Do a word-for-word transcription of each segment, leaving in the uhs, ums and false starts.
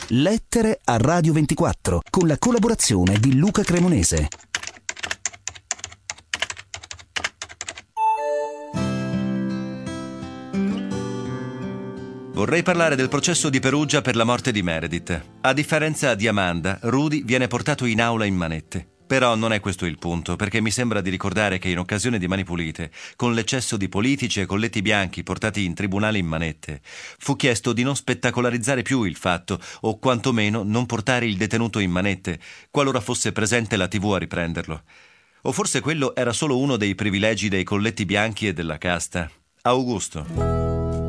Lettere a Radio ventiquattro, con la collaborazione di Luca Cremonese. Vorrei parlare del processo di Perugia per la morte di Meredith. A differenza di Amanda, Rudy viene portato in aula in manette. Però non è questo il punto, perché mi sembra di ricordare che in occasione di Mani Pulite, con l'eccesso di politici e colletti bianchi portati in tribunale in manette, fu chiesto di non spettacolarizzare più il fatto, o quantomeno non portare il detenuto in manette, qualora fosse presente la tivù a riprenderlo. O forse quello era solo uno dei privilegi dei colletti bianchi e della casta. Augusto.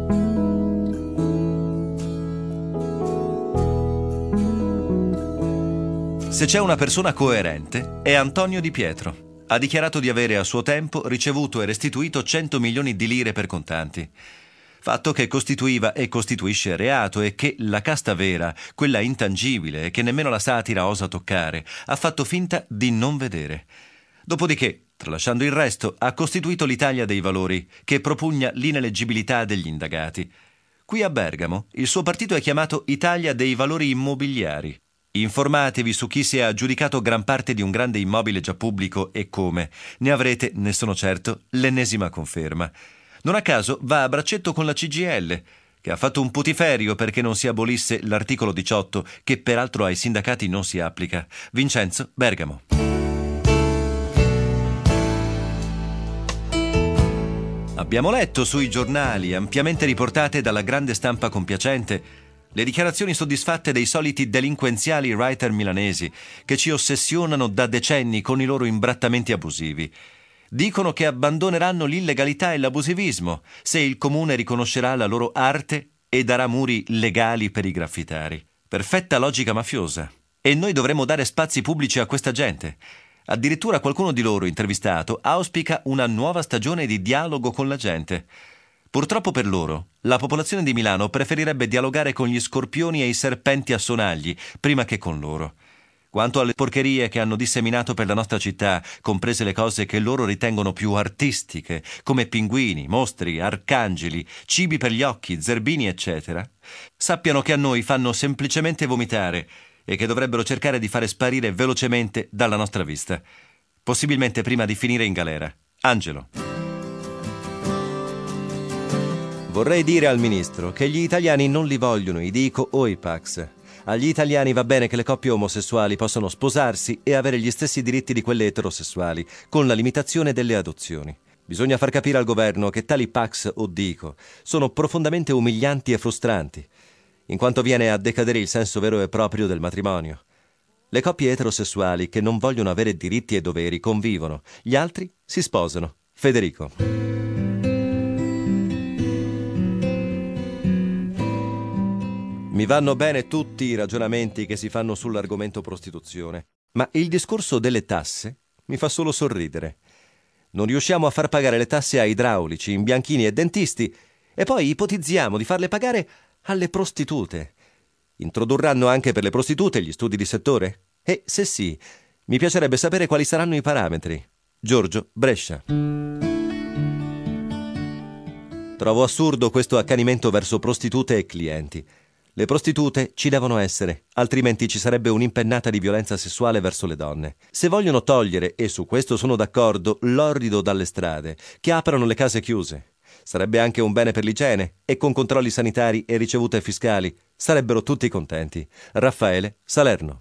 Se c'è una persona coerente, è Antonio Di Pietro. Ha dichiarato di avere a suo tempo ricevuto e restituito cento milioni di lire per contanti. Fatto che costituiva e costituisce reato e che la casta vera, quella intangibile e che nemmeno la satira osa toccare, ha fatto finta di non vedere. Dopodiché, tralasciando il resto, ha costituito l'Italia dei Valori, che propugna l'ineleggibilità degli indagati. Qui a Bergamo, il suo partito è chiamato Italia dei Valori Immobiliari. Informatevi su chi si è aggiudicato gran parte di un grande immobile già pubblico e come. Ne avrete, ne sono certo, l'ennesima conferma. Non a caso va a braccetto con la C G I L, che ha fatto un putiferio perché non si abolisse l'articolo diciotto, che peraltro ai sindacati non si applica. Vincenzo, Bergamo. Abbiamo letto sui giornali, ampiamente riportate dalla grande stampa compiacente, le dichiarazioni soddisfatte dei soliti delinquenziali writer milanesi che ci ossessionano da decenni con i loro imbrattamenti abusivi. Dicono che abbandoneranno l'illegalità e l'abusivismo se il comune riconoscerà la loro arte e darà muri legali per i graffitari. Perfetta logica mafiosa. E noi dovremmo dare spazi pubblici a questa gente. Addirittura qualcuno di loro intervistato auspica una nuova stagione di dialogo con la gente. Purtroppo per loro, la popolazione di Milano preferirebbe dialogare con gli scorpioni e i serpenti a sonagli prima che con loro. Quanto alle porcherie che hanno disseminato per la nostra città, comprese le cose che loro ritengono più artistiche, come pinguini, mostri, arcangeli, cibi per gli occhi, zerbini, eccetera, sappiano che a noi fanno semplicemente vomitare e che dovrebbero cercare di fare sparire velocemente dalla nostra vista. Possibilmente prima di finire in galera. Angelo. Vorrei dire al ministro che gli italiani non li vogliono i Dico o i Pax. Agli italiani va bene che le coppie omosessuali possano sposarsi e avere gli stessi diritti di quelle eterosessuali, con la limitazione delle adozioni. Bisogna far capire al governo che tali Pax o Dico sono profondamente umilianti e frustranti, in quanto viene a decadere il senso vero e proprio del matrimonio. Le coppie eterosessuali che non vogliono avere diritti e doveri convivono, gli altri si sposano. Federico. Mi vanno bene tutti i ragionamenti che si fanno sull'argomento prostituzione, ma il discorso delle tasse mi fa solo sorridere. Non riusciamo a far pagare le tasse a idraulici, imbianchini e dentisti e poi ipotizziamo di farle pagare alle prostitute. Introdurranno anche per le prostitute gli studi di settore? E se sì, mi piacerebbe sapere quali saranno i parametri. Giorgio, Brescia. Trovo assurdo questo accanimento verso prostitute e clienti. Le prostitute ci devono essere, altrimenti ci sarebbe un'impennata di violenza sessuale verso le donne. Se vogliono togliere, e su questo sono d'accordo, l'orrido dalle strade, che aprano le case chiuse. Sarebbe anche un bene per l'igiene, e con controlli sanitari e ricevute fiscali sarebbero tutti contenti. Raffaele, Salerno.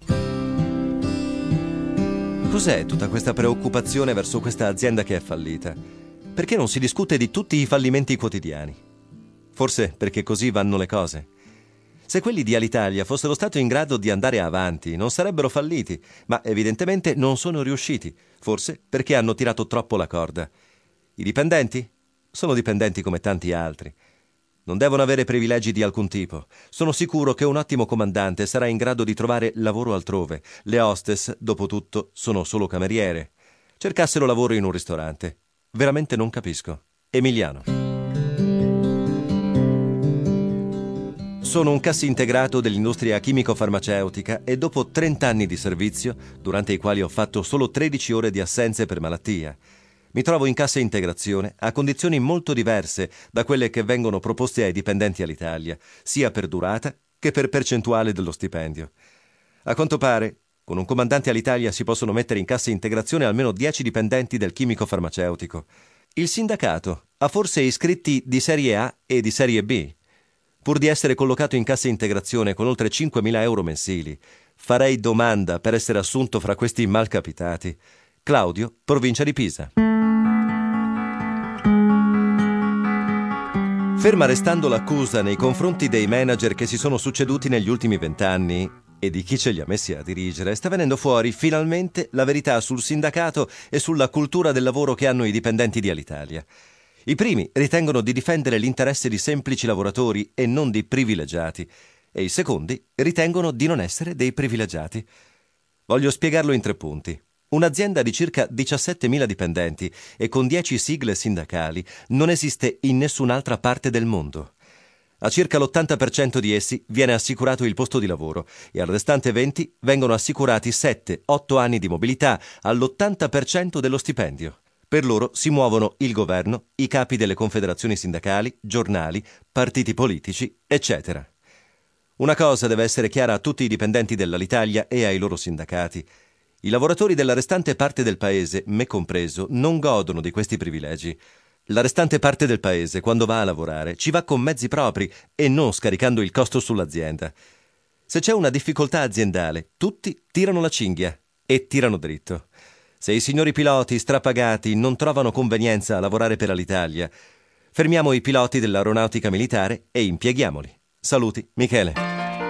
Cos'è tutta questa preoccupazione verso questa azienda che è fallita? Perché non si discute di tutti i fallimenti quotidiani? Forse perché così vanno le cose. Se quelli di Alitalia fossero stati in grado di andare avanti, non sarebbero falliti, ma evidentemente non sono riusciti, forse perché hanno tirato troppo la corda. I dipendenti? Sono dipendenti come tanti altri. Non devono avere privilegi di alcun tipo. Sono sicuro che un ottimo comandante sarà in grado di trovare lavoro altrove. Le hostess, dopo tutto, sono solo cameriere. Cercassero lavoro in un ristorante. Veramente non capisco. Emiliano. Sono un cassintegrato dell'industria chimico-farmaceutica e dopo trenta anni di servizio, durante i quali ho fatto solo tredici ore di assenze per malattia, mi trovo in cassa integrazione a condizioni molto diverse da quelle che vengono proposte ai dipendenti Alitalia, sia per durata che per percentuale dello stipendio. A quanto pare, con un comandante Alitalia si possono mettere in cassa integrazione almeno dieci dipendenti del chimico farmaceutico. Il sindacato ha forse iscritti di serie A e di serie B. Pur di essere collocato in cassa integrazione con oltre cinquemila euro mensili, farei domanda per essere assunto fra questi malcapitati. Claudio, provincia di Pisa. Ferma restando l'accusa nei confronti dei manager che si sono succeduti negli ultimi vent'anni e di chi ce li ha messi a dirigere, sta venendo fuori finalmente la verità sul sindacato e sulla cultura del lavoro che hanno i dipendenti di Alitalia. I primi ritengono di difendere l'interesse di semplici lavoratori e non di privilegiati, e i secondi ritengono di non essere dei privilegiati. Voglio spiegarlo in tre punti. Un'azienda di circa diciassettemila dipendenti e con dieci sigle sindacali non esiste in nessun'altra parte del mondo. A circa l'ottanta per cento di essi viene assicurato il posto di lavoro e al restante venti vengono assicurati sette otto anni di mobilità all'ottanta per cento dello stipendio. Per loro si muovono il governo, i capi delle confederazioni sindacali, giornali, partiti politici, eccetera. Una cosa deve essere chiara a tutti i dipendenti dell'Alitalia e ai loro sindacati. I lavoratori della restante parte del paese, me compreso, non godono di questi privilegi. La restante parte del paese, quando va a lavorare, ci va con mezzi propri e non scaricando il costo sull'azienda. Se c'è una difficoltà aziendale, tutti tirano la cinghia e tirano dritto. Se i signori piloti strapagati non trovano convenienza a lavorare per Alitalia, fermiamo i piloti dell'aeronautica militare e impieghiamoli. Saluti, Michele.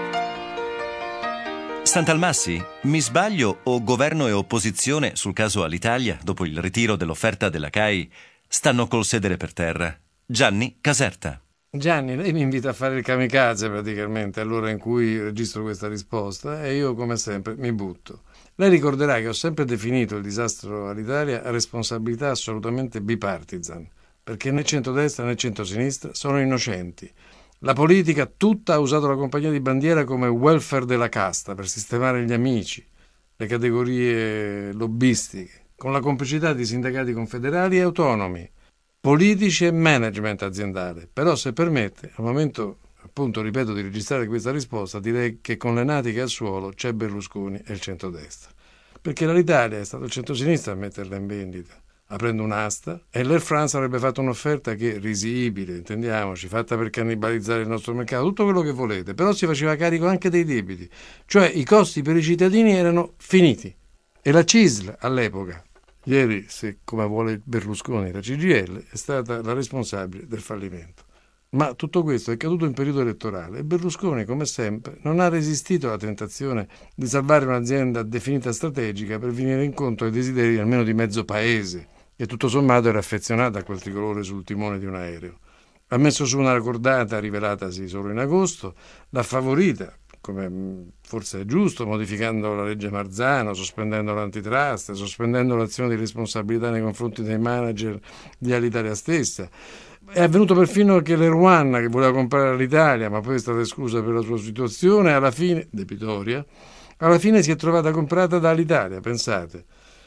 Santalmassi, mi sbaglio o governo e opposizione sul caso Alitalia, dopo il ritiro dell'offerta della C A I, stanno col sedere per terra? Gianni Caserta. Gianni, lei mi invita a fare il kamikaze praticamente all'ora in cui registro questa risposta e io come sempre mi butto. Lei ricorderà che ho sempre definito il disastro Alitalia a responsabilità assolutamente bipartisan, perché né centrodestra né centrosinistra sono innocenti. La politica tutta ha usato la compagnia di bandiera come welfare della casta per sistemare gli amici, le categorie lobbistiche, con la complicità di sindacati confederali e autonomi, politici e management aziendale. Però, se permette, al momento, appunto, ripeto, di registrare questa risposta, direi che con le natiche al suolo c'è Berlusconi e il centrodestra. Perché l'Italia è stato il centrosinistra a metterla in vendita, aprendo un'asta, e l'Air France avrebbe fatto un'offerta che, risibile, intendiamoci, fatta per cannibalizzare il nostro mercato, tutto quello che volete, però si faceva carico anche dei debiti, cioè i costi per i cittadini erano finiti. E la C I S L all'epoca, ieri, se come vuole Berlusconi, la C G I L, è stata la responsabile del fallimento. Ma tutto questo è caduto in periodo elettorale e Berlusconi, come sempre, non ha resistito alla tentazione di salvare un'azienda definita strategica per venire incontro ai desideri almeno di mezzo paese, che tutto sommato era affezionata a quel tricolore sul timone di un aereo. Ha messo su una cordata rivelatasi solo in agosto, l'ha favorita, come forse è giusto, modificando la legge Marzano, sospendendo l'antitrust, sospendendo l'azione di responsabilità nei confronti dei manager di Alitalia stessa. È avvenuto perfino che l'Air One, che voleva comprare l'Italia, ma poi è stata esclusa per la sua situazione, alla fine, debitoria, alla fine si è trovata comprata da Alitalia, pensate.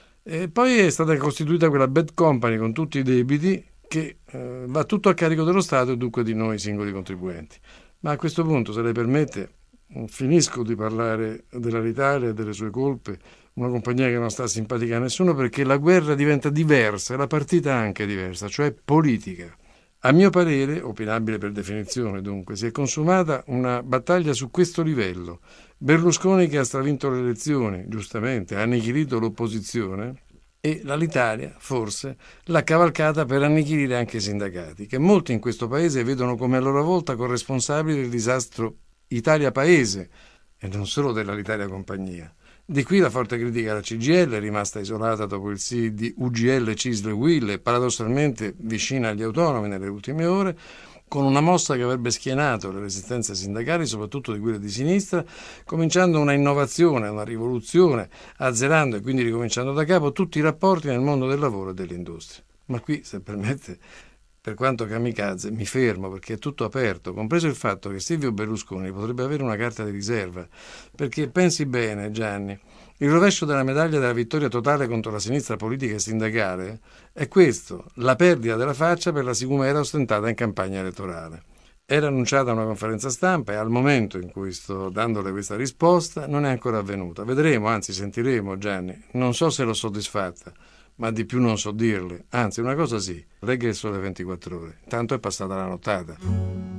E poi è stata costituita quella bad company con tutti i debiti che eh, va tutto a carico dello Stato e dunque di noi singoli contribuenti. Ma a questo punto, se lei permette, finisco di parlare dell'Alitalia e delle sue colpe, una compagnia che non sta simpatica a nessuno, perché la guerra diventa diversa e la partita anche diversa, cioè politica. A mio parere, opinabile per definizione dunque, si è consumata una battaglia su questo livello. Berlusconi che ha stravinto le elezioni, giustamente, ha annichilito l'opposizione e l'Alitalia, forse, l'ha cavalcata per annichilire anche i sindacati, che molti in questo paese vedono come a loro volta corresponsabili del disastro Italia Paese e non solo dell'Alitalia Compagnia. Di qui la forte critica alla C G I L, rimasta isolata dopo il sì di U G L, C I S L e U I L e paradossalmente vicina agli autonomi nelle ultime ore, con una mossa che avrebbe schienato le resistenze sindacali, soprattutto di quelle di sinistra, cominciando una innovazione, una rivoluzione, azzerando e quindi ricominciando da capo tutti i rapporti nel mondo del lavoro e dell'industria. Ma qui, se permette, per quanto kamikaze, mi fermo perché è tutto aperto, compreso il fatto che Silvio Berlusconi potrebbe avere una carta di riserva, perché pensi bene, Gianni, il rovescio della medaglia della vittoria totale contro la sinistra politica e sindacale è questo, la perdita della faccia per la sicumera ostentata in campagna elettorale. Era annunciata una conferenza stampa e al momento in cui sto dandole questa risposta non è ancora avvenuta. Vedremo, anzi sentiremo, Gianni. Non so se l'ho soddisfatta, ma di più non so dirle. Anzi, una cosa sì, legga il Sole ventiquattro Ore. Tanto è passata la nottata.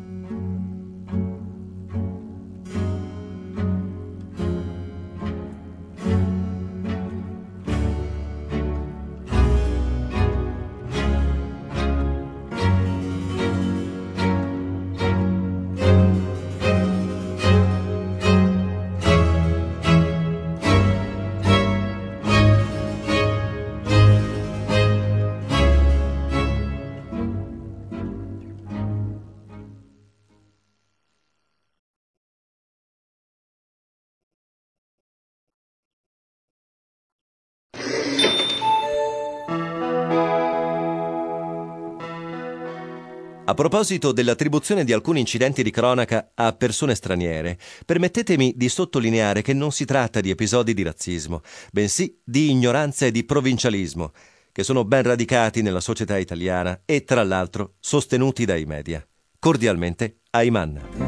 A proposito dell'attribuzione di alcuni incidenti di cronaca a persone straniere, permettetemi di sottolineare che non si tratta di episodi di razzismo, bensì di ignoranza e di provincialismo, che sono ben radicati nella società italiana e, tra l'altro, sostenuti dai media. Cordialmente, Ayman.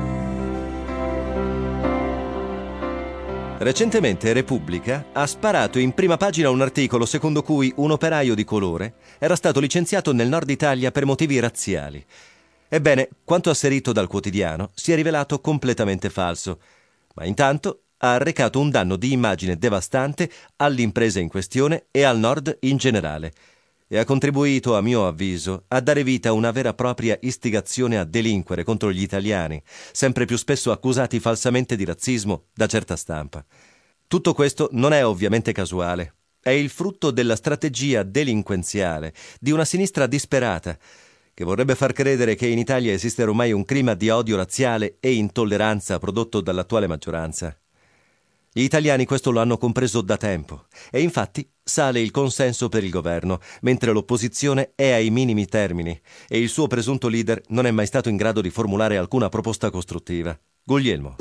Recentemente Repubblica ha sparato in prima pagina un articolo secondo cui un operaio di colore era stato licenziato nel nord Italia per motivi razziali. Ebbene, quanto asserito dal quotidiano si è rivelato completamente falso, ma intanto ha arrecato un danno di immagine devastante all'impresa in questione e al nord in generale, e ha contribuito, a mio avviso, a dare vita a una vera e propria istigazione a delinquere contro gli italiani, sempre più spesso accusati falsamente di razzismo da certa stampa. Tutto questo non è ovviamente casuale. È il frutto della strategia delinquenziale di una sinistra disperata, che vorrebbe far credere che in Italia esiste ormai un clima di odio razziale e intolleranza prodotto dall'attuale maggioranza. Gli italiani questo lo hanno compreso da tempo e infatti sale il consenso per il governo, mentre l'opposizione è ai minimi termini e il suo presunto leader non è mai stato in grado di formulare alcuna proposta costruttiva. Guglielmo.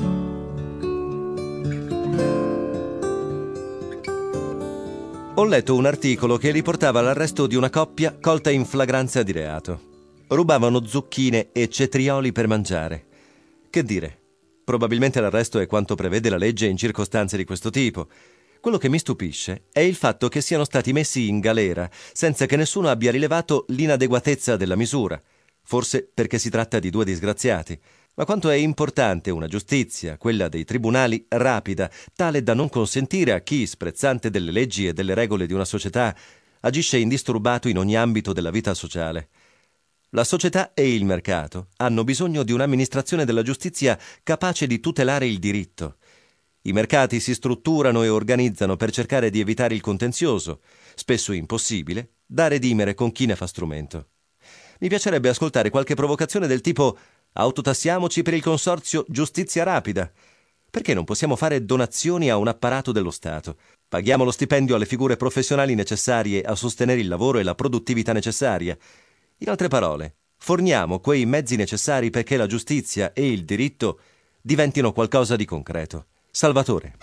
Ho letto un articolo che riportava l'arresto di una coppia colta in flagranza di reato. Rubavano zucchine e cetrioli per mangiare. Che dire? Probabilmente l'arresto è quanto prevede la legge in circostanze di questo tipo. Quello che mi stupisce è il fatto che siano stati messi in galera senza che nessuno abbia rilevato l'inadeguatezza della misura, forse perché si tratta di due disgraziati. Ma quanto è importante una giustizia, quella dei tribunali, rapida, tale da non consentire a chi, sprezzante delle leggi e delle regole di una società, agisce indisturbato in ogni ambito della vita sociale. La società e il mercato hanno bisogno di un'amministrazione della giustizia capace di tutelare il diritto. I mercati si strutturano e organizzano per cercare di evitare il contenzioso, spesso impossibile, da redimere con chi ne fa strumento. Mi piacerebbe ascoltare qualche provocazione del tipo «Autotassiamoci per il consorzio Giustizia Rapida». Perché non possiamo fare donazioni a un apparato dello Stato? Paghiamo lo stipendio alle figure professionali necessarie a sostenere il lavoro e la produttività necessaria. In altre parole, forniamo quei mezzi necessari perché la giustizia e il diritto diventino qualcosa di concreto. Salvatore.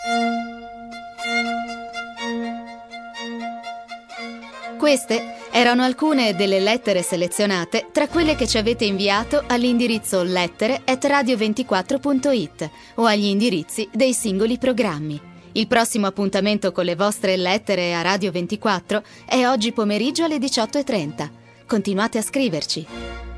Queste erano alcune delle lettere selezionate tra quelle che ci avete inviato all'indirizzo lettere at radio ventiquattro punto it o agli indirizzi dei singoli programmi. Il prossimo appuntamento con le vostre lettere a Radio ventiquattro è oggi pomeriggio alle diciotto e trenta. Continuate a scriverci.